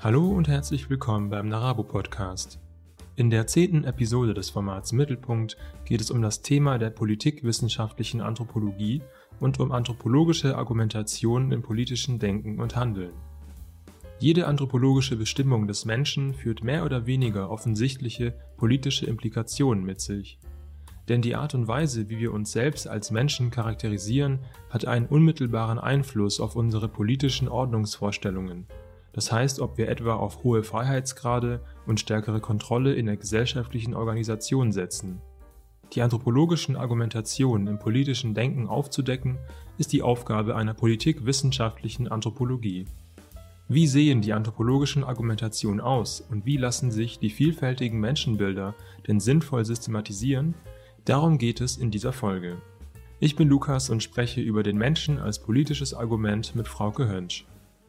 Hallo und herzlich willkommen beim Narabo-Podcast. In der 10. Episode des Formats Mittelpunkt geht es um das Thema der politikwissenschaftlichen Anthropologie und um anthropologische Argumentationen im politischen Denken und Handeln. Jede anthropologische Bestimmung des Menschen führt mehr oder weniger offensichtliche politische Implikationen mit sich. Denn die Art und Weise, wie wir uns selbst als Menschen charakterisieren, hat einen unmittelbaren Einfluss auf unsere politischen Ordnungsvorstellungen. Das heißt, ob wir etwa auf hohe Freiheitsgrade und stärkere Kontrolle in der gesellschaftlichen Organisation setzen. Die anthropologischen Argumentationen im politischen Denken aufzudecken, ist die Aufgabe einer politikwissenschaftlichen Anthropologie. Wie sehen die anthropologischen Argumentationen aus und wie lassen sich die vielfältigen Menschenbilder denn sinnvoll systematisieren? Darum geht es in dieser Folge. Ich bin Lukas und spreche über den Menschen als politisches Argument mit Frauke Hönsch.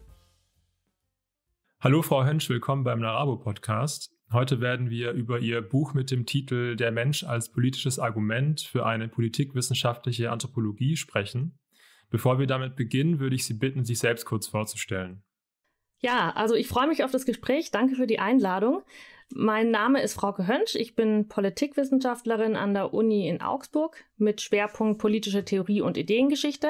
Hallo Frau Hönsch, willkommen beim Narabo-Podcast. Heute werden wir über Ihr Buch mit dem Titel Der Mensch als politisches Argument für eine politikwissenschaftliche Anthropologie sprechen. Bevor wir damit beginnen, würde ich Sie bitten, sich selbst kurz vorzustellen. Ja, also ich freue mich auf das Gespräch. Danke für die Einladung. Mein Name ist Frauke Hönsch. Ich bin Politikwissenschaftlerin an der Uni in Augsburg mit Schwerpunkt politische Theorie und Ideengeschichte.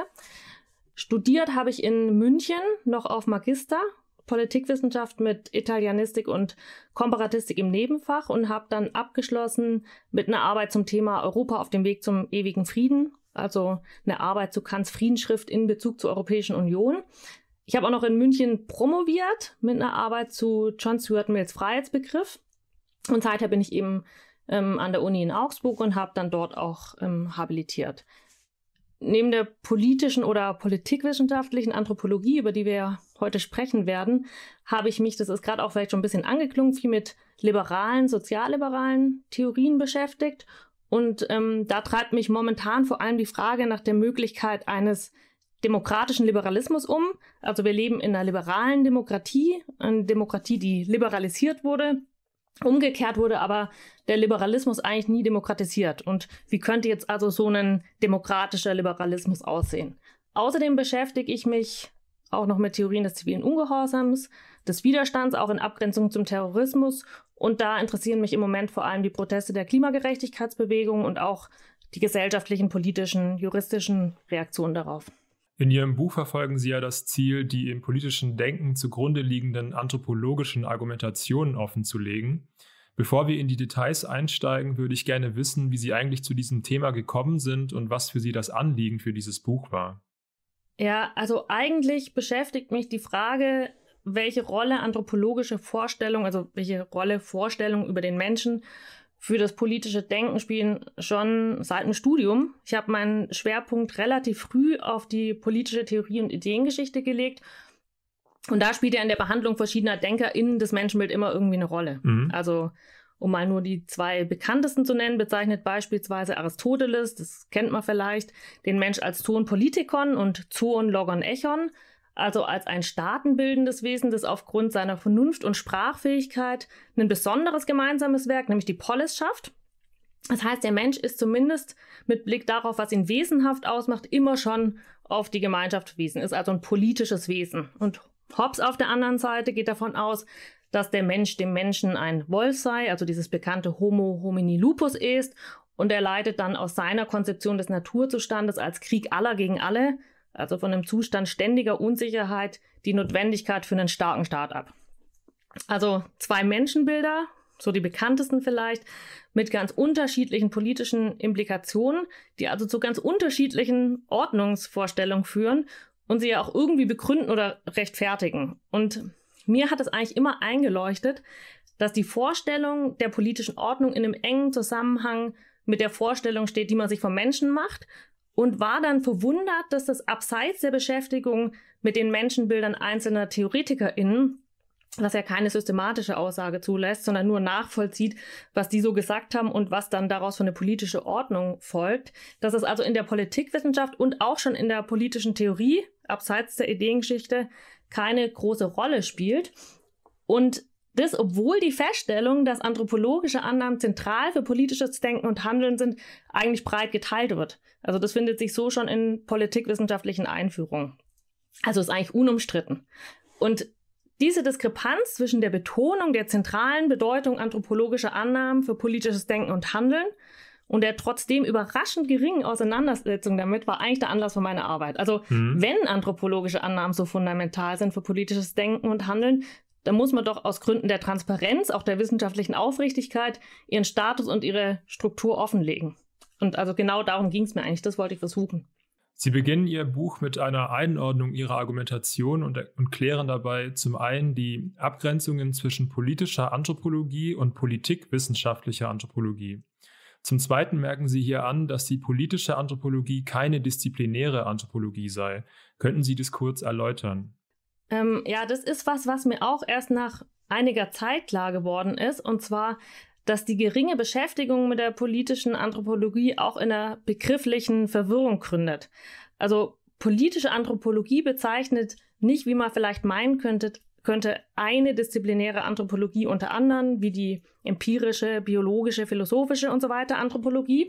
Studiert habe ich in München noch auf Magister Politikwissenschaft mit Italianistik und Komparatistik im Nebenfach und habe dann abgeschlossen mit einer Arbeit zum Thema Europa auf dem Weg zum ewigen Frieden, also eine Arbeit zu Kants Friedensschrift in Bezug zur Europäischen Union. Ich habe auch noch in München promoviert mit einer Arbeit zu John Stuart Mills Freiheitsbegriff und seither bin ich eben an der Uni in Augsburg und habe dann dort auch habilitiert. Neben der politischen oder politikwissenschaftlichen Anthropologie, über die wir ja heute sprechen werden, habe ich mich, das ist gerade auch vielleicht schon ein bisschen angeklungen, viel mit liberalen, sozialliberalen Theorien beschäftigt. Und da treibt mich momentan vor allem die Frage nach der Möglichkeit eines demokratischen Liberalismus um. Also wir leben in einer liberalen Demokratie, eine Demokratie, die liberalisiert wurde. Umgekehrt wurde aber der Liberalismus eigentlich nie demokratisiert. Und wie könnte jetzt also so ein demokratischer Liberalismus aussehen? Außerdem beschäftige ich mich auch noch mit Theorien des zivilen Ungehorsams, des Widerstands, auch in Abgrenzung zum Terrorismus. Und da interessieren mich im Moment vor allem die Proteste der Klimagerechtigkeitsbewegung und auch die gesellschaftlichen, politischen, juristischen Reaktionen darauf. In Ihrem Buch verfolgen Sie ja das Ziel, die im politischen Denken zugrunde liegenden anthropologischen Argumentationen offenzulegen. Bevor wir in die Details einsteigen, würde ich gerne wissen, wie Sie eigentlich zu diesem Thema gekommen sind und was für Sie das Anliegen für dieses Buch war. Ja, also eigentlich beschäftigt mich die Frage, welche Rolle anthropologische Vorstellungen, also welche Rolle Vorstellungen über den Menschen für das politische Denken spielen, schon seit dem Studium. Ich habe meinen Schwerpunkt relativ früh auf die politische Theorie und Ideengeschichte gelegt. Und da spielt ja in der Behandlung verschiedener DenkerInnen das Menschenbild immer irgendwie eine Rolle. Also, um mal nur die zwei bekanntesten zu nennen, bezeichnet beispielsweise Aristoteles, das kennt man vielleicht, den Mensch als Zoon Politikon und Zoon Logon Echon, also als ein staatenbildendes Wesen, das aufgrund seiner Vernunft und Sprachfähigkeit ein besonderes gemeinsames Werk, nämlich die Polis, schafft. Das heißt, der Mensch ist zumindest mit Blick darauf, was ihn wesenhaft ausmacht, immer schon auf die Gemeinschaft verwiesen, ist also ein politisches Wesen. Und Hobbes auf der anderen Seite geht davon aus, dass der Mensch dem Menschen ein Wolf sei, also dieses bekannte Homo homini lupus est, und er leitet dann aus seiner Konzeption des Naturzustandes als Krieg aller gegen alle, also von einem Zustand ständiger Unsicherheit, die Notwendigkeit für einen starken Staat ab. Also zwei Menschenbilder, so die bekanntesten vielleicht, mit ganz unterschiedlichen politischen Implikationen, die also zu ganz unterschiedlichen Ordnungsvorstellungen führen und sie ja auch irgendwie begründen oder rechtfertigen. Und mir hat es eigentlich immer eingeleuchtet, dass die Vorstellung der politischen Ordnung in einem engen Zusammenhang mit der Vorstellung steht, die man sich vom Menschen macht, und war dann verwundert, dass das abseits der Beschäftigung mit den Menschenbildern einzelner TheoretikerInnen, was ja keine systematische Aussage zulässt, sondern nur nachvollzieht, was die so gesagt haben und was dann daraus für eine politische Ordnung folgt, dass es also in der Politikwissenschaft und auch schon in der politischen Theorie, abseits der Ideengeschichte, keine große Rolle spielt. Und das, obwohl die Feststellung, dass anthropologische Annahmen zentral für politisches Denken und Handeln sind, eigentlich breit geteilt wird. Also das findet sich so schon in politikwissenschaftlichen Einführungen. Also ist eigentlich unumstritten. Und diese Diskrepanz zwischen der Betonung der zentralen Bedeutung anthropologischer Annahmen für politisches Denken und Handeln und der trotzdem überraschend geringen Auseinandersetzung damit war eigentlich der Anlass für meine Arbeit. Also wenn anthropologische Annahmen so fundamental sind für politisches Denken und Handeln, dann muss man doch aus Gründen der Transparenz, auch der wissenschaftlichen Aufrichtigkeit, ihren Status und ihre Struktur offenlegen. Und also genau darum ging es mir eigentlich, das wollte ich versuchen. Sie beginnen Ihr Buch mit einer Einordnung Ihrer Argumentation und klären dabei zum einen die Abgrenzungen zwischen politischer Anthropologie und politikwissenschaftlicher Anthropologie. Zum Zweiten merken Sie hier an, dass die politische Anthropologie keine disziplinäre Anthropologie sei. Könnten Sie das kurz erläutern? Ja, das ist was mir auch erst nach einiger Zeit klar geworden ist. Und zwar, dass die geringe Beschäftigung mit der politischen Anthropologie auch in einer begrifflichen Verwirrung gründet. Also politische Anthropologie bezeichnet nicht, wie man vielleicht meinen könnte, eine disziplinäre Anthropologie unter anderem, wie die empirische, biologische, philosophische und so weiter Anthropologie.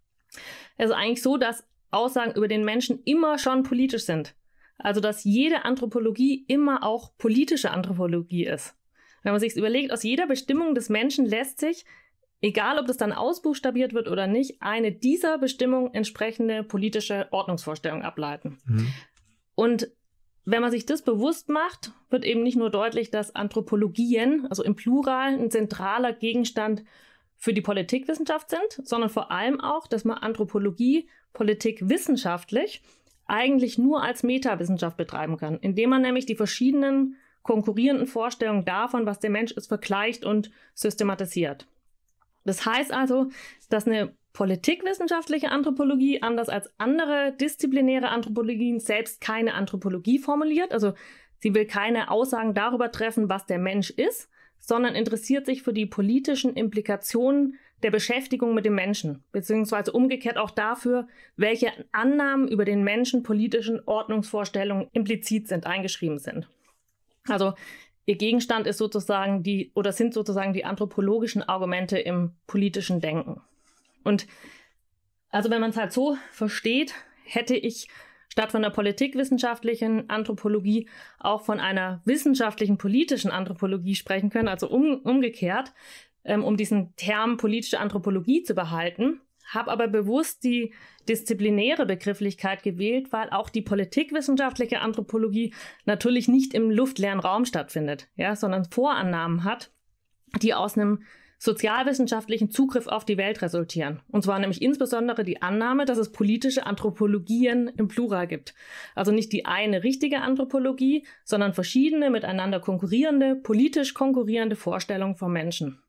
Also eigentlich so, dass Aussagen über den Menschen immer schon politisch sind. Also dass jede Anthropologie immer auch politische Anthropologie ist. Wenn man sich überlegt, aus jeder Bestimmung des Menschen lässt sich, egal ob das dann ausbuchstabiert wird oder nicht, eine dieser Bestimmung entsprechende politische Ordnungsvorstellung ableiten. Und wenn man sich das bewusst macht, wird eben nicht nur deutlich, dass Anthropologien, also im Plural, ein zentraler Gegenstand für die Politikwissenschaft sind, sondern vor allem auch, dass man Anthropologie politikwissenschaftlich eigentlich nur als Metawissenschaft betreiben kann, indem man nämlich die verschiedenen konkurrierenden Vorstellungen davon, was der Mensch ist, vergleicht und systematisiert. Das heißt also, dass eine politikwissenschaftliche Anthropologie, anders als andere disziplinäre Anthropologien, selbst keine Anthropologie formuliert. Also sie will keine Aussagen darüber treffen, was der Mensch ist, sondern interessiert sich für die politischen Implikationen der Beschäftigung mit dem Menschen, beziehungsweise umgekehrt auch dafür, welche Annahmen über den Menschen politischen Ordnungsvorstellungen implizit sind, eingeschrieben sind. Also ihr Gegenstand ist sozusagen sind sozusagen die anthropologischen Argumente im politischen Denken. Und also wenn man es halt so versteht, hätte ich statt von der politikwissenschaftlichen Anthropologie auch von einer wissenschaftlichen politischen Anthropologie sprechen können, also umgekehrt, um diesen Term politische Anthropologie zu behalten, habe aber bewusst die disziplinäre Begrifflichkeit gewählt, weil auch die politikwissenschaftliche Anthropologie natürlich nicht im luftleeren Raum stattfindet, ja, sondern Vorannahmen hat, die aus einem sozialwissenschaftlichen Zugriff auf die Welt resultieren. Und zwar nämlich insbesondere die Annahme, dass es politische Anthropologien im Plural gibt. Also nicht die eine richtige Anthropologie, sondern verschiedene miteinander konkurrierende, politisch konkurrierende Vorstellungen von Menschen.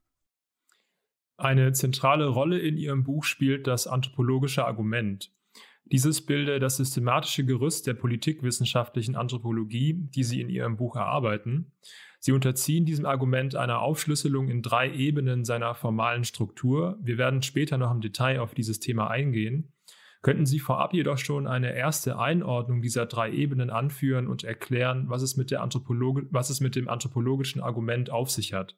Eine zentrale Rolle in Ihrem Buch spielt das anthropologische Argument. Dieses bilde das systematische Gerüst der politikwissenschaftlichen Anthropologie, die Sie in Ihrem Buch erarbeiten. Sie unterziehen diesem Argument einer Aufschlüsselung in 3 Ebenen seiner formalen Struktur. Wir werden später noch im Detail auf dieses Thema eingehen. Könnten Sie vorab jedoch schon eine erste Einordnung dieser 3 Ebenen anführen und erklären, was es mit dem anthropologischen Argument auf sich hat?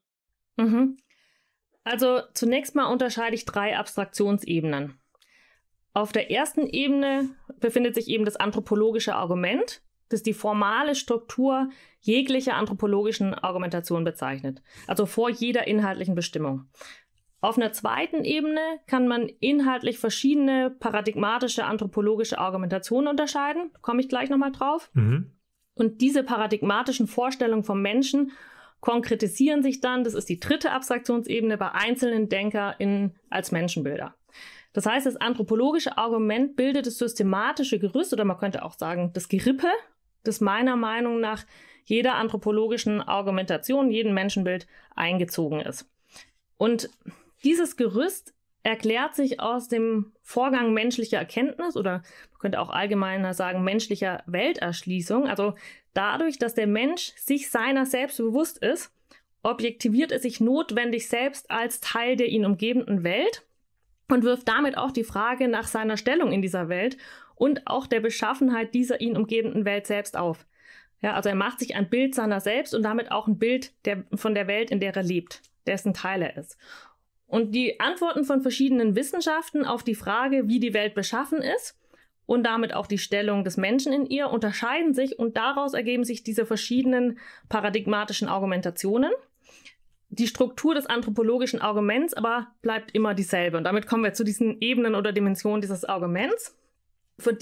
Also zunächst mal unterscheide ich 3 Abstraktionsebenen. Auf der ersten Ebene befindet sich eben das anthropologische Argument, das die formale Struktur jeglicher anthropologischen Argumentation bezeichnet, also vor jeder inhaltlichen Bestimmung. Auf einer zweiten Ebene kann man inhaltlich verschiedene paradigmatische anthropologische Argumentationen unterscheiden, komme ich gleich nochmal drauf. Und diese paradigmatischen Vorstellungen vom Menschen konkretisieren sich dann, das ist die 3. Abstraktionsebene, bei einzelnen DenkerInnen als Menschenbilder. Das heißt, das anthropologische Argument bildet das systematische Gerüst, oder man könnte auch sagen, das Gerippe, das meiner Meinung nach jeder anthropologischen Argumentation, jedem Menschenbild eingezogen ist. Und dieses Gerüst erklärt sich aus dem Vorgang menschlicher Erkenntnis oder man könnte auch allgemeiner sagen menschlicher Welterschließung. Also dadurch, dass der Mensch sich seiner selbst bewusst ist, objektiviert er sich notwendig selbst als Teil der ihn umgebenden Welt und wirft damit auch die Frage nach seiner Stellung in dieser Welt und auch der Beschaffenheit dieser ihn umgebenden Welt selbst auf. Ja, also er macht sich ein Bild seiner selbst und damit auch ein Bild von der Welt, in der er lebt, dessen Teil er ist. Und die Antworten von verschiedenen Wissenschaften auf die Frage, wie die Welt beschaffen ist und damit auch die Stellung des Menschen in ihr unterscheiden sich und daraus ergeben sich diese verschiedenen paradigmatischen Argumentationen. Die Struktur des anthropologischen Arguments aber bleibt immer dieselbe. Und damit kommen wir zu diesen Ebenen oder Dimensionen dieses Arguments. Für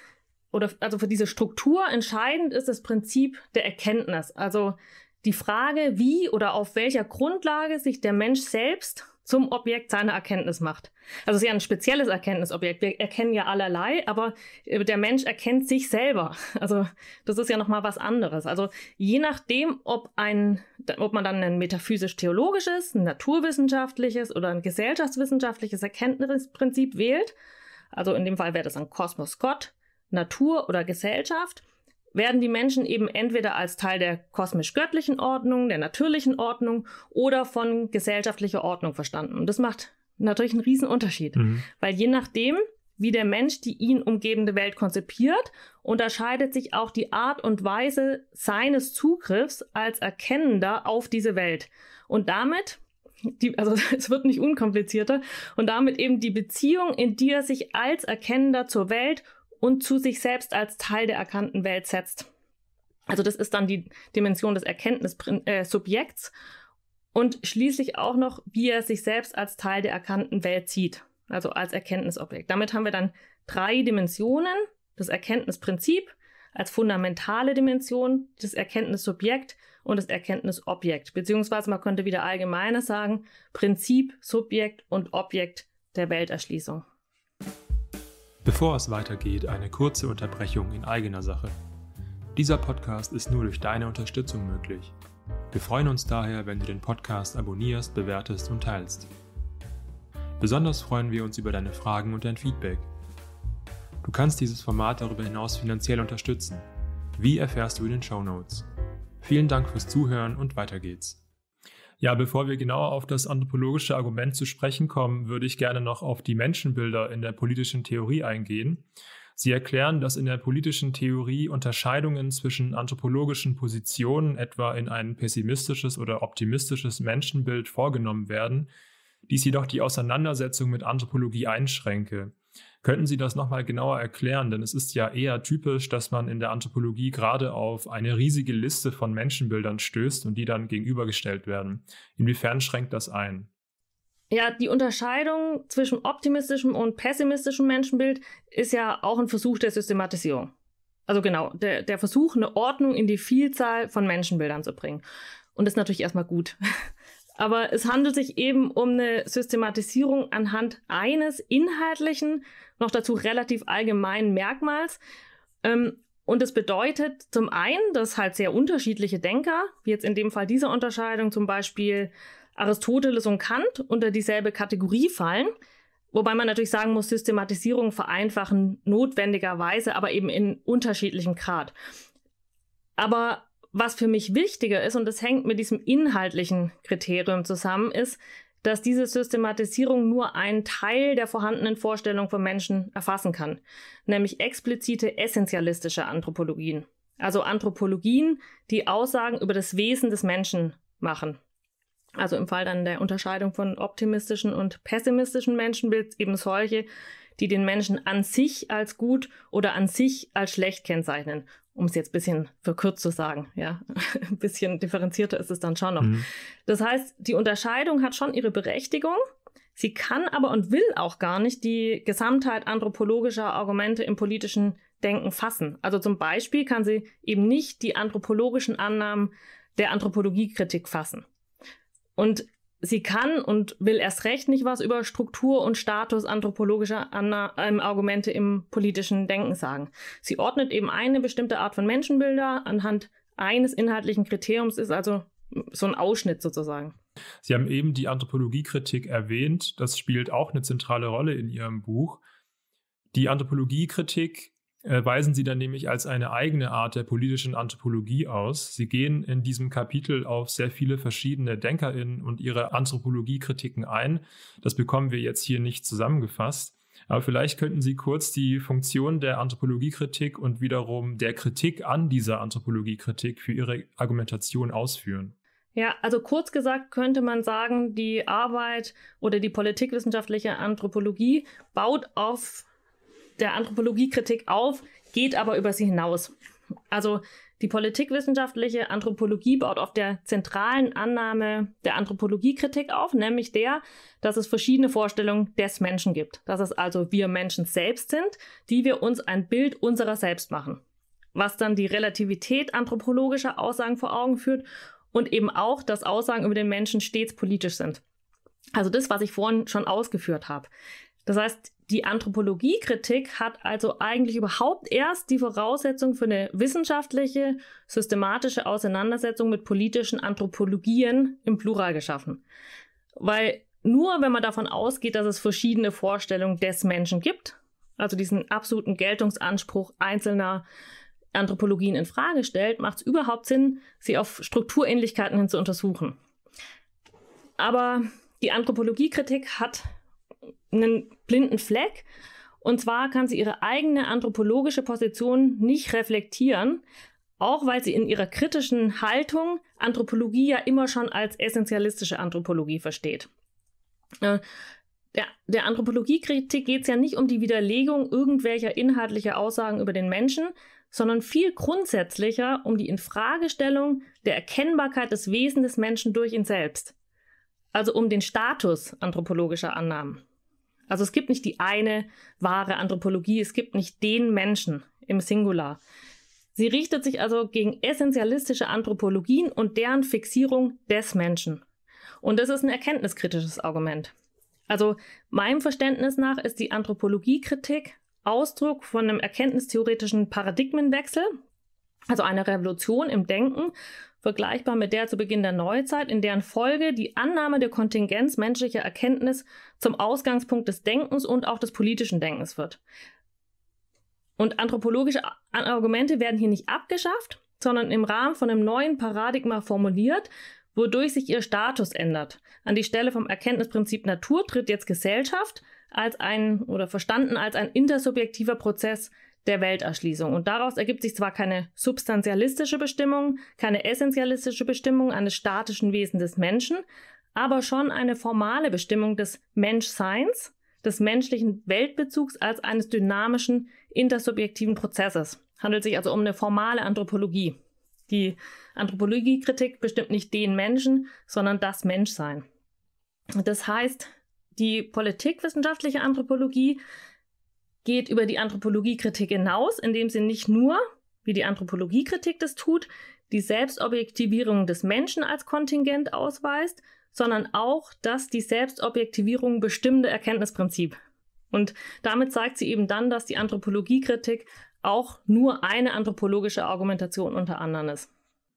diese Struktur entscheidend ist das Prinzip der Erkenntnis. Also die Frage, wie oder auf welcher Grundlage sich der Mensch selbst zum Objekt seiner Erkenntnis macht. Also es ist ja ein spezielles Erkenntnisobjekt. Wir erkennen ja allerlei, aber der Mensch erkennt sich selber. Also das ist ja nochmal was anderes. Also je nachdem, ob man dann ein metaphysisch-theologisches, ein naturwissenschaftliches oder ein gesellschaftswissenschaftliches Erkenntnisprinzip wählt, also in dem Fall wäre das ein Kosmos Gott, Natur oder Gesellschaft, werden die Menschen eben entweder als Teil der kosmisch-göttlichen Ordnung, der natürlichen Ordnung oder von gesellschaftlicher Ordnung verstanden. Und das macht natürlich einen riesen Unterschied, weil je nachdem, wie der Mensch die ihn umgebende Welt konzipiert, unterscheidet sich auch die Art und Weise seines Zugriffs als Erkennender auf diese Welt. Und damit, es wird nicht unkomplizierter, und damit eben die Beziehung, in die er sich als Erkennender zur Welt und zu sich selbst als Teil der erkannten Welt setzt. Also das ist dann die Dimension des Erkenntnissubjekts und schließlich auch noch, wie er sich selbst als Teil der erkannten Welt sieht, also als Erkenntnisobjekt. Damit haben wir dann 3 Dimensionen, das Erkenntnisprinzip als fundamentale Dimension, das Erkenntnissubjekt und das Erkenntnisobjekt, beziehungsweise man könnte wieder allgemeiner sagen, Prinzip, Subjekt und Objekt der Welterschließung. Bevor es weitergeht, eine kurze Unterbrechung in eigener Sache. Dieser Podcast ist nur durch deine Unterstützung möglich. Wir freuen uns daher, wenn du den Podcast abonnierst, bewertest und teilst. Besonders freuen wir uns über deine Fragen und dein Feedback. Du kannst dieses Format darüber hinaus finanziell unterstützen. Wie erfährst du in den Shownotes. Vielen Dank fürs Zuhören und weiter geht's. Ja, bevor wir genauer auf das anthropologische Argument zu sprechen kommen, würde ich gerne noch auf die Menschenbilder in der politischen Theorie eingehen. Sie erklären, dass in der politischen Theorie Unterscheidungen zwischen anthropologischen Positionen, etwa in ein pessimistisches oder optimistisches Menschenbild, vorgenommen werden, dies jedoch die Auseinandersetzung mit Anthropologie einschränke. Könnten Sie das nochmal genauer erklären? Denn es ist ja eher typisch, dass man in der Anthropologie gerade auf eine riesige Liste von Menschenbildern stößt und die dann gegenübergestellt werden. Inwiefern schränkt das ein? Ja, die Unterscheidung zwischen optimistischem und pessimistischem Menschenbild ist ja auch ein Versuch der Systematisierung. Also genau, der Versuch, eine Ordnung in die Vielzahl von Menschenbildern zu bringen. Und das ist natürlich erstmal gut. Aber es handelt sich eben um eine Systematisierung anhand eines inhaltlichen, noch dazu relativ allgemeinen Merkmals. Und es bedeutet zum einen, dass halt sehr unterschiedliche Denker, wie jetzt in dem Fall dieser Unterscheidung zum Beispiel Aristoteles und Kant, unter dieselbe Kategorie fallen. Wobei man natürlich sagen muss, Systematisierung vereinfachen notwendigerweise, aber eben in unterschiedlichem Grad. Aber was für mich wichtiger ist, und das hängt mit diesem inhaltlichen Kriterium zusammen, ist, dass diese Systematisierung nur einen Teil der vorhandenen Vorstellung von Menschen erfassen kann, nämlich explizite essentialistische Anthropologien. Also Anthropologien, die Aussagen über das Wesen des Menschen machen. Also im Fall dann der Unterscheidung von optimistischen und pessimistischen Menschenbild eben solche, die den Menschen an sich als gut oder an sich als schlecht kennzeichnen. Um es jetzt ein bisschen verkürzt zu sagen, ja, ein bisschen differenzierter ist es dann schon noch. Das heißt, die Unterscheidung hat schon ihre Berechtigung. Sie kann aber und will auch gar nicht die Gesamtheit anthropologischer Argumente im politischen Denken fassen. Also zum Beispiel kann sie eben nicht die anthropologischen Annahmen der Anthropologiekritik fassen. Und sie kann und will erst recht nicht was über Struktur und Status anthropologischer Argumente im politischen Denken sagen. Sie ordnet eben eine bestimmte Art von Menschenbilder anhand eines inhaltlichen Kriteriums, ist also so ein Ausschnitt sozusagen. Sie haben eben die Anthropologiekritik erwähnt. Das spielt auch eine zentrale Rolle in Ihrem Buch. Die Anthropologiekritik weisen Sie dann nämlich als eine eigene Art der politischen Anthropologie aus. Sie gehen in diesem Kapitel auf sehr viele verschiedene DenkerInnen und ihre Anthropologiekritiken ein. Das bekommen wir jetzt hier nicht zusammengefasst. Aber vielleicht könnten Sie kurz die Funktion der Anthropologiekritik und wiederum der Kritik an dieser Anthropologiekritik für Ihre Argumentation ausführen. Ja, also kurz gesagt könnte man sagen, die Arbeit oder die politikwissenschaftliche Anthropologie baut auf der Anthropologiekritik auf, geht aber über sie hinaus. Also die politikwissenschaftliche Anthropologie baut auf der zentralen Annahme der Anthropologiekritik auf, nämlich dass es verschiedene Vorstellungen des Menschen gibt. Dass es also wir Menschen selbst sind, die wir uns ein Bild unserer selbst machen. Was dann die Relativität anthropologischer Aussagen vor Augen führt und eben auch, dass Aussagen über den Menschen stets politisch sind. Also das, was ich vorhin schon ausgeführt habe. Das heißt, die Anthropologiekritik hat also eigentlich überhaupt erst die Voraussetzung für eine wissenschaftliche, systematische Auseinandersetzung mit politischen Anthropologien im Plural geschaffen. Weil nur wenn man davon ausgeht, dass es verschiedene Vorstellungen des Menschen gibt, also diesen absoluten Geltungsanspruch einzelner Anthropologien in Frage stellt, macht es überhaupt Sinn, sie auf Strukturähnlichkeiten hin zu untersuchen. Aber die Anthropologiekritik hat einen blinden Fleck, und zwar kann sie ihre eigene anthropologische Position nicht reflektieren, auch weil sie in ihrer kritischen Haltung Anthropologie ja immer schon als essentialistische Anthropologie versteht. Der Anthropologiekritik geht es ja nicht um die Widerlegung irgendwelcher inhaltlicher Aussagen über den Menschen, sondern viel grundsätzlicher um die Infragestellung der Erkennbarkeit des Wesens des Menschen durch ihn selbst. Also um den Status anthropologischer Annahmen. Also es gibt nicht die eine wahre Anthropologie, es gibt nicht den Menschen im Singular. Sie richtet sich also gegen essentialistische Anthropologien und deren Fixierung des Menschen. Und das ist ein erkenntniskritisches Argument. Also meinem Verständnis nach ist die Anthropologiekritik Ausdruck von einem erkenntnistheoretischen Paradigmenwechsel, also einer Revolution im Denken, vergleichbar mit der zu Beginn der Neuzeit, in deren Folge die Annahme der Kontingenz menschlicher Erkenntnis zum Ausgangspunkt des Denkens und auch des politischen Denkens wird. Und anthropologische Argumente werden hier nicht abgeschafft, sondern im Rahmen von einem neuen Paradigma formuliert, wodurch sich ihr Status ändert. An die Stelle vom Erkenntnisprinzip Natur tritt jetzt Gesellschaft verstanden als ein intersubjektiver Prozess der Welterschließung. Und daraus ergibt sich zwar keine substantialistische Bestimmung, keine essentialistische Bestimmung eines statischen Wesens des Menschen, aber schon eine formale Bestimmung des Menschseins, des menschlichen Weltbezugs als eines dynamischen, intersubjektiven Prozesses. Handelt sich also um eine formale Anthropologie. Die Anthropologiekritik bestimmt nicht den Menschen, sondern das Menschsein. Das heißt, die politikwissenschaftliche Anthropologie geht über die Anthropologiekritik hinaus, indem sie nicht nur, wie die Anthropologiekritik das tut, die Selbstobjektivierung des Menschen als Kontingent ausweist, sondern auch das die Selbstobjektivierung bestimmende Erkenntnisprinzip. Und damit zeigt sie eben dann, dass die Anthropologiekritik auch nur eine anthropologische Argumentation unter anderem ist.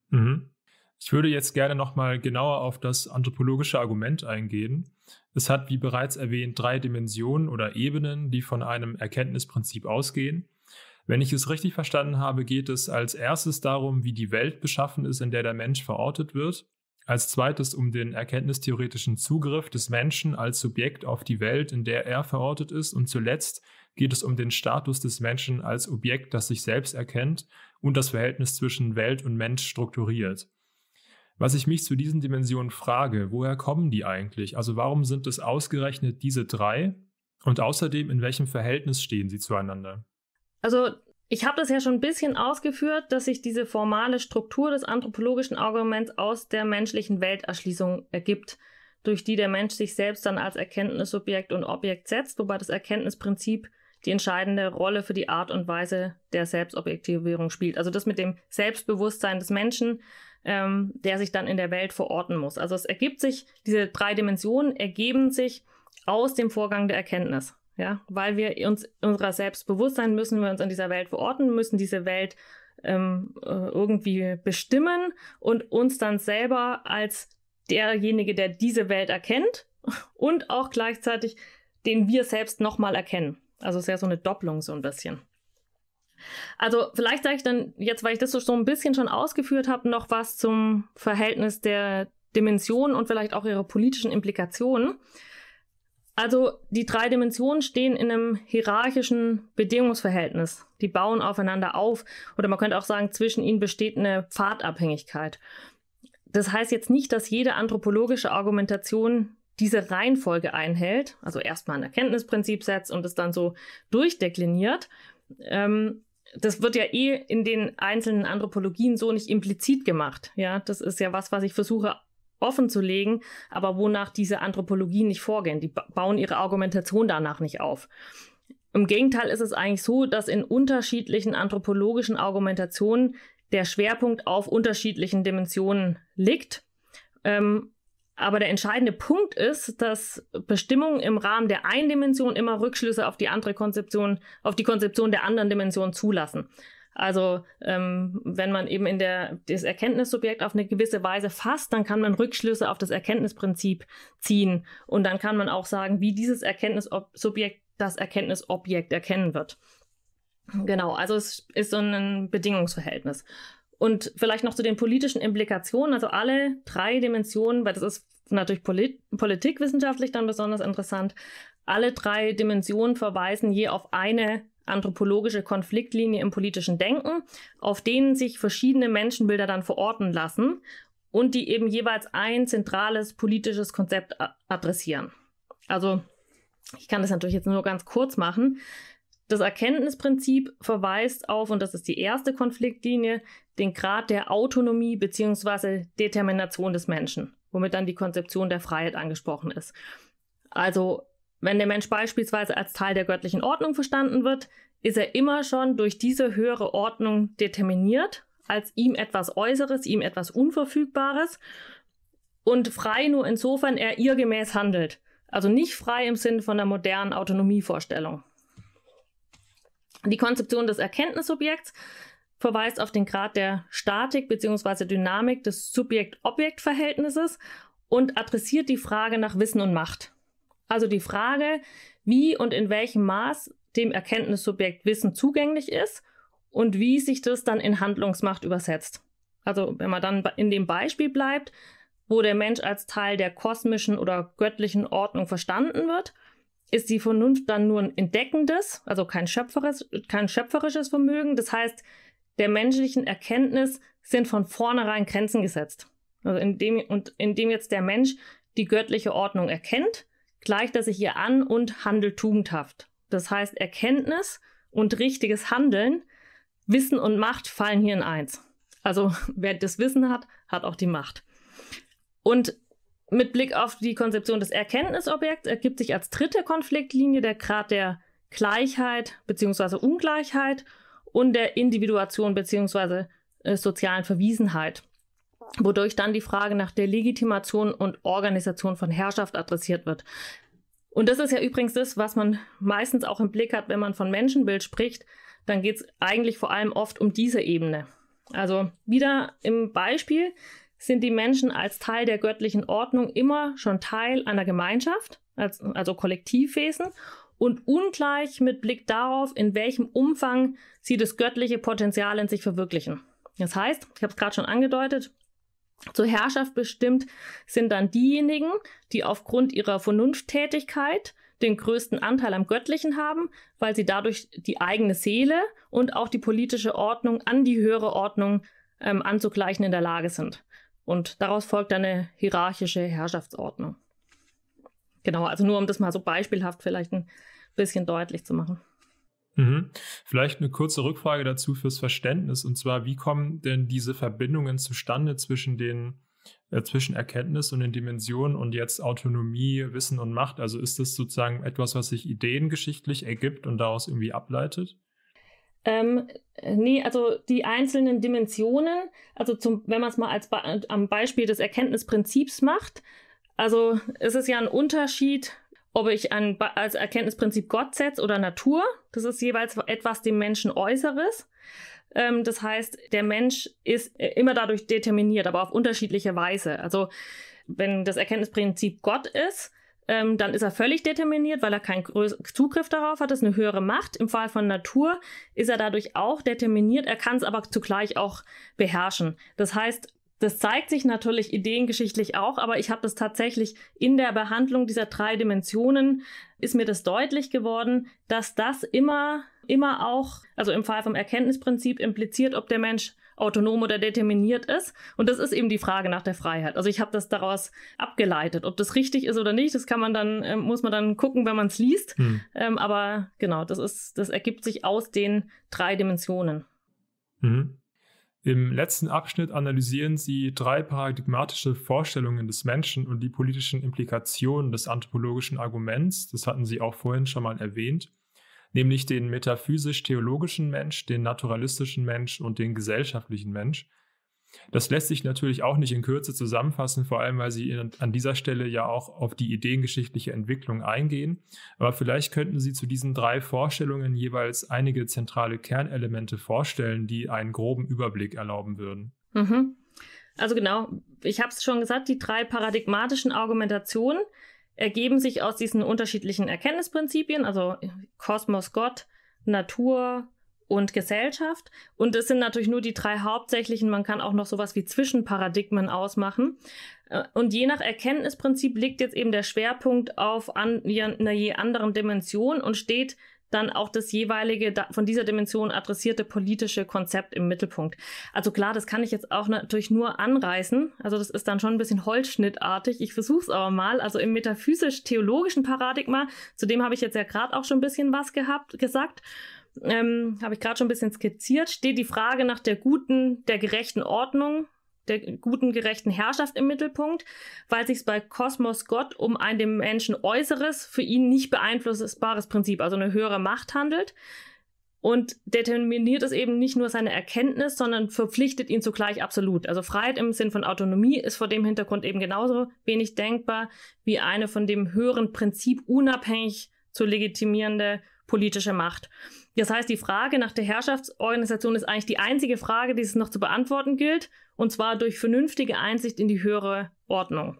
Ich würde jetzt gerne nochmal genauer auf das anthropologische Argument eingehen. Es hat, wie bereits erwähnt, 3 Dimensionen oder Ebenen, die von einem Erkenntnisprinzip ausgehen. Wenn ich es richtig verstanden habe, geht es als erstes darum, wie die Welt beschaffen ist, in der der Mensch verortet wird. Als zweites um den erkenntnistheoretischen Zugriff des Menschen als Subjekt auf die Welt, in der er verortet ist. Und zuletzt geht es um den Status des Menschen als Objekt, das sich selbst erkennt und das Verhältnis zwischen Welt und Mensch strukturiert. Was ich mich zu diesen Dimensionen frage, woher kommen die eigentlich? Also warum sind es ausgerechnet diese 3? Und außerdem, in welchem Verhältnis stehen sie zueinander? Also ich habe das ja schon ein bisschen ausgeführt, dass sich diese formale Struktur des anthropologischen Arguments aus der menschlichen Welterschließung ergibt, durch die der Mensch sich selbst dann als Erkenntnissubjekt und Objekt setzt, wobei das Erkenntnisprinzip die entscheidende Rolle für die Art und Weise der Selbstobjektivierung spielt. Also das mit dem Selbstbewusstsein des Menschen, der sich dann in der Welt verorten muss. Also es ergibt sich, diese 3 Dimensionen ergeben sich aus dem Vorgang der Erkenntnis. Ja, weil wir uns unserer selbst bewusst sein müssen, wir uns in dieser Welt verorten, müssen diese Welt irgendwie bestimmen und uns dann selber als derjenige, der diese Welt erkennt und auch gleichzeitig den wir selbst nochmal erkennen. Also es ist ja so eine Doppelung so ein bisschen. Also vielleicht sage ich dann jetzt, weil ich das so ein bisschen schon ausgeführt habe, noch was zum Verhältnis der Dimensionen und vielleicht auch ihre politischen Implikationen. Also die 3 Dimensionen stehen in einem hierarchischen Bedingungsverhältnis. Die bauen aufeinander auf oder man könnte auch sagen, zwischen ihnen besteht eine Pfadabhängigkeit. Das heißt jetzt nicht, dass jede anthropologische Argumentation diese Reihenfolge einhält, also erstmal ein Erkenntnisprinzip setzt und es dann so durchdekliniert, das wird ja in den einzelnen Anthropologien so nicht implizit gemacht. Ja, das ist ja was ich versuche offen zu legen, aber wonach diese Anthropologien nicht vorgehen. Die bauen ihre Argumentation danach nicht auf. Im Gegenteil ist es eigentlich so, dass in unterschiedlichen anthropologischen Argumentationen der Schwerpunkt auf unterschiedlichen Dimensionen liegt. Aber der entscheidende Punkt ist, dass Bestimmungen im Rahmen der einen Dimension immer Rückschlüsse auf die andere Konzeption, auf die Konzeption der anderen Dimension zulassen. Also wenn man eben das Erkenntnissubjekt auf eine gewisse Weise fasst, dann kann man Rückschlüsse auf das Erkenntnisprinzip ziehen. Und dann kann man auch sagen, wie dieses Erkenntnissubjekt das Erkenntnisobjekt erkennen wird. Genau, also es ist so ein Bedingungsverhältnis. Und vielleicht noch zu den politischen Implikationen, also alle 3 Dimensionen, weil das ist natürlich politikwissenschaftlich dann besonders interessant, alle 3 Dimensionen verweisen je auf eine anthropologische Konfliktlinie im politischen Denken, auf denen sich verschiedene Menschenbilder dann verorten lassen und die eben jeweils ein zentrales politisches Konzept adressieren. Also ich kann das natürlich jetzt nur ganz kurz machen. Das Erkenntnisprinzip verweist auf, und das ist die erste Konfliktlinie, den Grad der Autonomie bzw. Determination des Menschen, womit dann die Konzeption der Freiheit angesprochen ist. Also, wenn der Mensch beispielsweise als Teil der göttlichen Ordnung verstanden wird, ist er immer schon durch diese höhere Ordnung determiniert, als ihm etwas Äußeres, ihm etwas Unverfügbares und frei nur insofern er ihr gemäß handelt. Also nicht frei im Sinne von der modernen Autonomievorstellung. Die Konzeption des Erkenntnissubjekts verweist auf den Grad der Statik bzw. Dynamik des Subjekt-Objekt-Verhältnisses und adressiert die Frage nach Wissen und Macht. Also die Frage, wie und in welchem Maß dem Erkenntnissubjekt Wissen zugänglich ist und wie sich das dann in Handlungsmacht übersetzt. Also wenn man dann in dem Beispiel bleibt, wo der Mensch als Teil der kosmischen oder göttlichen Ordnung verstanden wird, ist die Vernunft dann nur ein entdeckendes, also kein schöpferisches Vermögen. Das heißt, der menschlichen Erkenntnis sind von vornherein Grenzen gesetzt. Also indem jetzt der Mensch die göttliche Ordnung erkennt, gleicht er sich ihr an und handelt tugendhaft. Das heißt, Erkenntnis und richtiges Handeln, Wissen und Macht fallen hier in eins. Also wer das Wissen hat, hat auch die Macht. Und mit Blick auf die Konzeption des Erkenntnisobjekts ergibt sich als dritte Konfliktlinie der Grad der Gleichheit bzw. Ungleichheit und der Individuation bzw. sozialen Verwiesenheit, wodurch dann die Frage nach der Legitimation und Organisation von Herrschaft adressiert wird. Und das ist ja übrigens das, was man meistens auch im Blick hat, wenn man von Menschenbild spricht, dann geht es eigentlich vor allem oft um diese Ebene. Also wieder im Beispiel sind die Menschen als Teil der göttlichen Ordnung immer schon Teil einer Gemeinschaft, also Kollektivwesen, und ungleich mit Blick darauf, in welchem Umfang sie das göttliche Potenzial in sich verwirklichen. Das heißt, ich habe es gerade schon angedeutet, zur Herrschaft bestimmt sind dann diejenigen, die aufgrund ihrer Vernunfttätigkeit den größten Anteil am Göttlichen haben, weil sie dadurch die eigene Seele und auch die politische Ordnung an die höhere Ordnung anzugleichen in der Lage sind. Und daraus folgt dann eine hierarchische Herrschaftsordnung. Genau, also nur um das mal so beispielhaft vielleicht ein bisschen deutlich zu machen. Vielleicht eine kurze Rückfrage dazu fürs Verständnis, und zwar, wie kommen denn diese Verbindungen zustande zwischen zwischen Erkenntnis und den Dimensionen und jetzt Autonomie, Wissen und Macht? Also ist das sozusagen etwas, was sich ideengeschichtlich ergibt und daraus irgendwie ableitet? Nee, also die einzelnen Dimensionen, also wenn man es mal am Beispiel des Erkenntnisprinzips macht, also es ist ja ein Unterschied, ob ich als Erkenntnisprinzip Gott setze oder Natur. Das ist jeweils etwas dem Menschen Äußeres. Das heißt, der Mensch ist immer dadurch determiniert, aber auf unterschiedliche Weise. Also wenn das Erkenntnisprinzip Gott ist, dann ist er völlig determiniert, weil er keinen Zugriff darauf hat. Das ist eine höhere Macht. Im Fall von Natur ist er dadurch auch determiniert. Er kann es aber zugleich auch beherrschen. Das heißt, das zeigt sich natürlich ideengeschichtlich auch, aber ich habe das tatsächlich in der Behandlung dieser 3 Dimensionen, ist mir das deutlich geworden, dass das immer auch, also im Fall vom Erkenntnisprinzip impliziert, ob der Mensch autonom oder determiniert ist. Und das ist eben die Frage nach der Freiheit. Also ich habe das daraus abgeleitet. Ob das richtig ist oder nicht, das kann man dann, muss man dann gucken, wenn man es liest. Aber genau, das ergibt sich aus den 3 Dimensionen. Im letzten Abschnitt analysieren Sie 3 paradigmatische Vorstellungen des Menschen und die politischen Implikationen des anthropologischen Arguments. Das hatten Sie auch vorhin schon mal erwähnt. Nämlich den metaphysisch-theologischen Mensch, den naturalistischen Mensch und den gesellschaftlichen Mensch. Das lässt sich natürlich auch nicht in Kürze zusammenfassen, vor allem weil Sie an dieser Stelle ja auch auf die ideengeschichtliche Entwicklung eingehen. Aber vielleicht könnten Sie zu diesen 3 Vorstellungen jeweils einige zentrale Kernelemente vorstellen, die einen groben Überblick erlauben würden. Also genau, ich habe es schon gesagt, die 3 paradigmatischen Argumentationen ergeben sich aus diesen unterschiedlichen Erkenntnisprinzipien, also Kosmos, Gott, Natur und Gesellschaft. Und es sind natürlich nur die 3 hauptsächlichen, man kann auch noch sowas wie Zwischenparadigmen ausmachen. Und je nach Erkenntnisprinzip liegt jetzt eben der Schwerpunkt auf einer je anderen Dimension und steht dann auch das jeweilige von dieser Dimension adressierte politische Konzept im Mittelpunkt. Also klar, das kann ich jetzt auch natürlich nur anreißen. Also das ist dann schon ein bisschen holzschnittartig. Ich versuche es aber mal. Also im metaphysisch-theologischen Paradigma, zu dem habe ich jetzt ja gerade auch schon ein bisschen was gesagt, habe ich gerade schon ein bisschen skizziert, steht die Frage nach der guten, der gerechten Ordnung, der guten, gerechten Herrschaft im Mittelpunkt, weil sich bei Kosmos Gott um ein dem Menschen äußeres, für ihn nicht beeinflussbares Prinzip, also eine höhere Macht handelt. Und determiniert es eben nicht nur seine Erkenntnis, sondern verpflichtet ihn zugleich absolut. Also Freiheit im Sinn von Autonomie ist vor dem Hintergrund eben genauso wenig denkbar wie eine von dem höheren Prinzip unabhängig zu legitimierende politische Macht. Das heißt, die Frage nach der Herrschaftsorganisation ist eigentlich die einzige Frage, die es noch zu beantworten gilt, und zwar durch vernünftige Einsicht in die höhere Ordnung.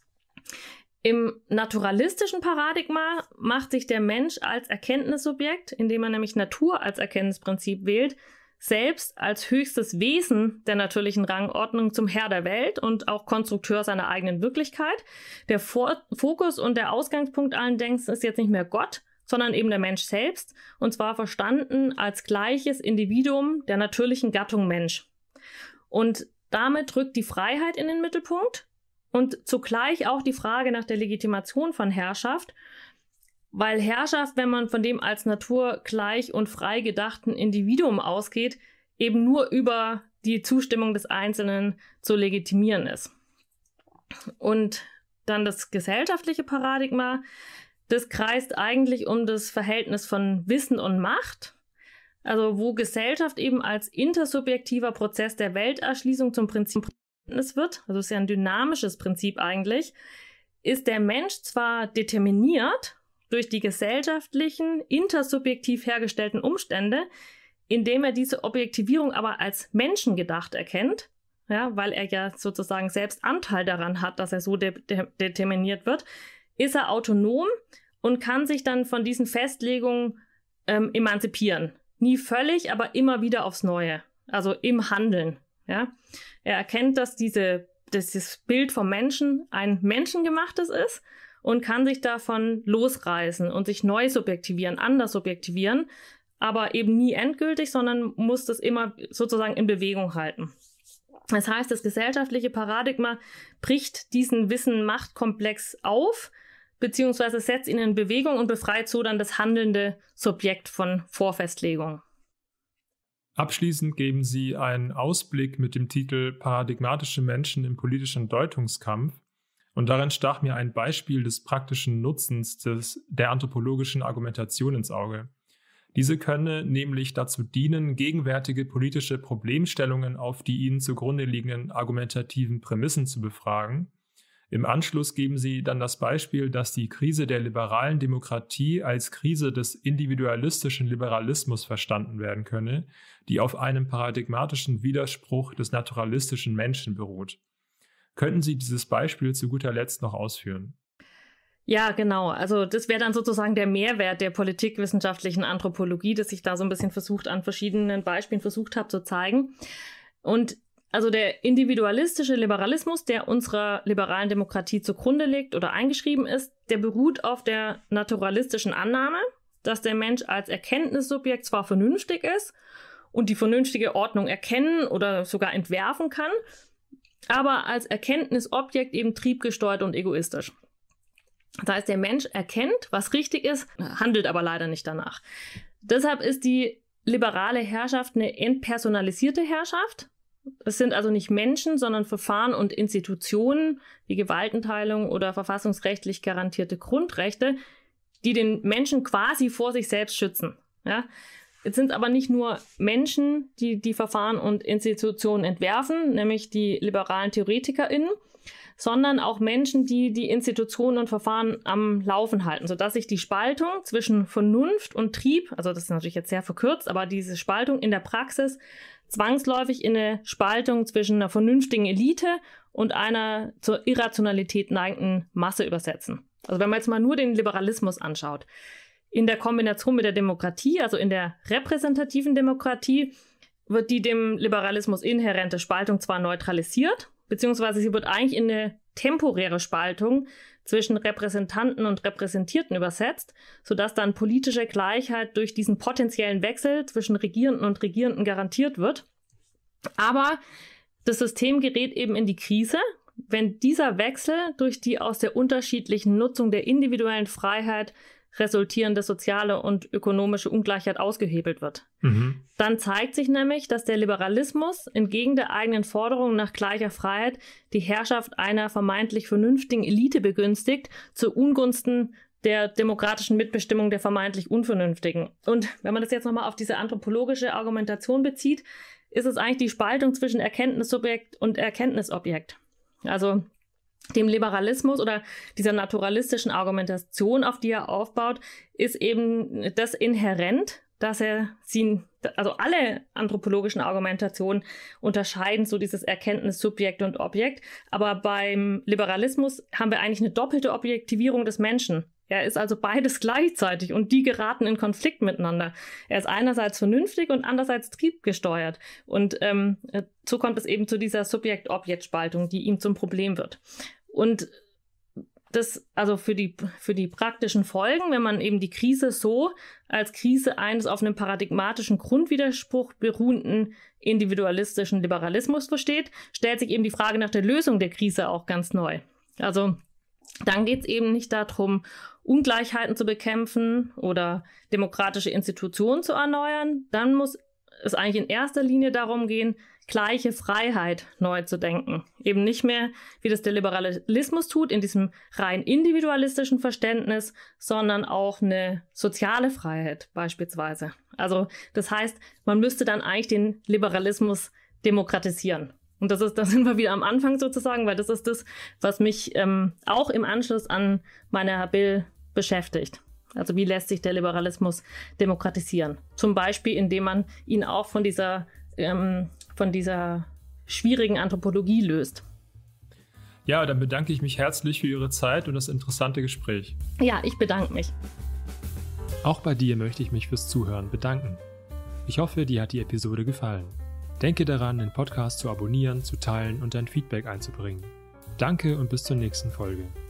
Im naturalistischen Paradigma macht sich der Mensch als Erkenntnissubjekt, indem er nämlich Natur als Erkenntnisprinzip wählt, selbst als höchstes Wesen der natürlichen Rangordnung zum Herr der Welt und auch Konstrukteur seiner eigenen Wirklichkeit. Der Fokus und der Ausgangspunkt allen Denkens ist jetzt nicht mehr Gott, sondern eben der Mensch selbst, und zwar verstanden als gleiches Individuum der natürlichen Gattung Mensch. Und damit rückt die Freiheit in den Mittelpunkt und zugleich auch die Frage nach der Legitimation von Herrschaft, weil Herrschaft, wenn man von dem als naturgleich und frei gedachten Individuum ausgeht, eben nur über die Zustimmung des Einzelnen zu legitimieren ist. Und dann das gesellschaftliche Paradigma, das kreist eigentlich um das Verhältnis von Wissen und Macht, also wo Gesellschaft eben als intersubjektiver Prozess der Welterschließung zum Prinzip wird, also ist ja ein dynamisches Prinzip eigentlich, ist der Mensch zwar determiniert durch die gesellschaftlichen, intersubjektiv hergestellten Umstände, indem er diese Objektivierung aber als menschengedacht erkennt, ja, weil er ja sozusagen selbst Anteil daran hat, dass er so determiniert wird, ist er autonom und kann sich dann von diesen Festlegungen emanzipieren. Nie völlig, aber immer wieder aufs Neue, also im Handeln. Ja? Er erkennt, dass dieses Bild vom Menschen ein menschengemachtes ist und kann sich davon losreißen und sich neu subjektivieren, anders subjektivieren, aber eben nie endgültig, sondern muss das immer sozusagen in Bewegung halten. Das heißt, das gesellschaftliche Paradigma bricht diesen Wissen-Macht-Komplex auf, beziehungsweise setzt ihn in Bewegung und befreit so dann das handelnde Subjekt von Vorfestlegung. Abschließend geben Sie einen Ausblick mit dem Titel Paradigmatische Menschen im politischen Deutungskampf. Und darin stach mir ein Beispiel des praktischen Nutzens der anthropologischen Argumentation ins Auge. Diese könne nämlich dazu dienen, gegenwärtige politische Problemstellungen auf die ihnen zugrunde liegenden argumentativen Prämissen zu befragen. Im Anschluss geben Sie dann das Beispiel, dass die Krise der liberalen Demokratie als Krise des individualistischen Liberalismus verstanden werden könne, die auf einem paradigmatischen Widerspruch des naturalistischen Menschen beruht. Könnten Sie dieses Beispiel zu guter Letzt noch ausführen? Ja, genau. Also das wäre dann sozusagen der Mehrwert der politikwissenschaftlichen Anthropologie, das ich da so ein bisschen an verschiedenen Beispielen versucht habe zu zeigen. Und also der individualistische Liberalismus, der unserer liberalen Demokratie zugrunde liegt oder eingeschrieben ist, der beruht auf der naturalistischen Annahme, dass der Mensch als Erkenntnissubjekt zwar vernünftig ist und die vernünftige Ordnung erkennen oder sogar entwerfen kann, aber als Erkenntnisobjekt eben triebgesteuert und egoistisch. Das heißt, der Mensch erkennt, was richtig ist, handelt aber leider nicht danach. Deshalb ist die liberale Herrschaft eine entpersonalisierte Herrschaft. Es sind also nicht Menschen, sondern Verfahren und Institutionen wie Gewaltenteilung oder verfassungsrechtlich garantierte Grundrechte, die den Menschen quasi vor sich selbst schützen. Ja? Jetzt sind es aber nicht nur Menschen, die die Verfahren und Institutionen entwerfen, nämlich die liberalen TheoretikerInnen, sondern auch Menschen, die die Institutionen und Verfahren am Laufen halten, sodass sich die Spaltung zwischen Vernunft und Trieb, also das ist natürlich jetzt sehr verkürzt, aber diese Spaltung in der Praxis zwangsläufig in eine Spaltung zwischen einer vernünftigen Elite und einer zur Irrationalität neigenden Masse übersetzen. Also wenn man jetzt mal nur den Liberalismus anschaut, in der Kombination mit der Demokratie, also in der repräsentativen Demokratie, wird die dem Liberalismus inhärente Spaltung zwar neutralisiert, beziehungsweise sie wird eigentlich in eine temporäre Spaltung zwischen Repräsentanten und Repräsentierten übersetzt, sodass dann politische Gleichheit durch diesen potenziellen Wechsel zwischen Regierenden und Regierenden garantiert wird. Aber das System gerät eben in die Krise, wenn dieser Wechsel durch die aus der unterschiedlichen Nutzung der individuellen Freiheit resultierende soziale und ökonomische Ungleichheit ausgehebelt wird. Dann zeigt sich nämlich, dass der Liberalismus entgegen der eigenen Forderung nach gleicher Freiheit die Herrschaft einer vermeintlich vernünftigen Elite begünstigt, zu Ungunsten der demokratischen Mitbestimmung der vermeintlich Unvernünftigen. Und wenn man das jetzt nochmal auf diese anthropologische Argumentation bezieht, ist es eigentlich die Spaltung zwischen Erkenntnissubjekt und Erkenntnisobjekt. Also dem Liberalismus oder dieser naturalistischen Argumentation, auf die er aufbaut, ist eben das inhärent, dass also alle anthropologischen Argumentationen unterscheiden so dieses Erkenntnissubjekt und Objekt, aber beim Liberalismus haben wir eigentlich eine doppelte Objektivierung des Menschen. Er ist also beides gleichzeitig und die geraten in Konflikt miteinander. Er ist einerseits vernünftig und andererseits triebgesteuert. Und so kommt es eben zu dieser Subjekt-Objekt-Spaltung, die ihm zum Problem wird. Und das, also für die praktischen Folgen, wenn man eben die Krise so als Krise eines auf einem paradigmatischen Grundwiderspruch beruhenden individualistischen Liberalismus versteht, stellt sich eben die Frage nach der Lösung der Krise auch ganz neu. Also dann geht es eben nicht darum, Ungleichheiten zu bekämpfen oder demokratische Institutionen zu erneuern. Dann muss es eigentlich in erster Linie darum gehen, gleiche Freiheit neu zu denken. Eben nicht mehr, wie das der Liberalismus tut, in diesem rein individualistischen Verständnis, sondern auch eine soziale Freiheit beispielsweise. Also das heißt, man müsste dann eigentlich den Liberalismus demokratisieren. Und da sind wir wieder am Anfang sozusagen, weil das ist das, was mich auch im Anschluss an meine Bill beschäftigt. Also wie lässt sich der Liberalismus demokratisieren? Zum Beispiel, indem man ihn auch von dieser schwierigen Anthropologie löst. Ja, dann bedanke ich mich herzlich für Ihre Zeit und das interessante Gespräch. Ja, ich bedanke mich. Auch bei dir möchte ich mich fürs Zuhören bedanken. Ich hoffe, dir hat die Episode gefallen. Denke daran, den Podcast zu abonnieren, zu teilen und dein Feedback einzubringen. Danke und bis zur nächsten Folge.